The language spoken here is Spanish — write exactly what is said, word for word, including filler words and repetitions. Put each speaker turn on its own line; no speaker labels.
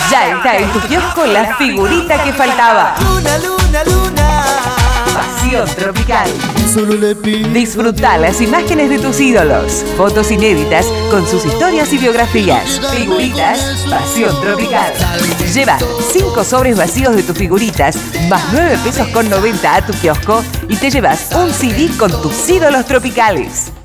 Ya está en tu kiosco la figurita que faltaba.
Luna, luna, luna.
Pasión Tropical.
Solo le pido.
Disfruta las imágenes de tus ídolos, fotos inéditas con sus historias y biografías. Figuritas Pasión Tropical. Lleva cinco sobres vacíos de tus figuritas más nueve pesos con noventa a tu kiosco y te llevas un C D con tus ídolos tropicales.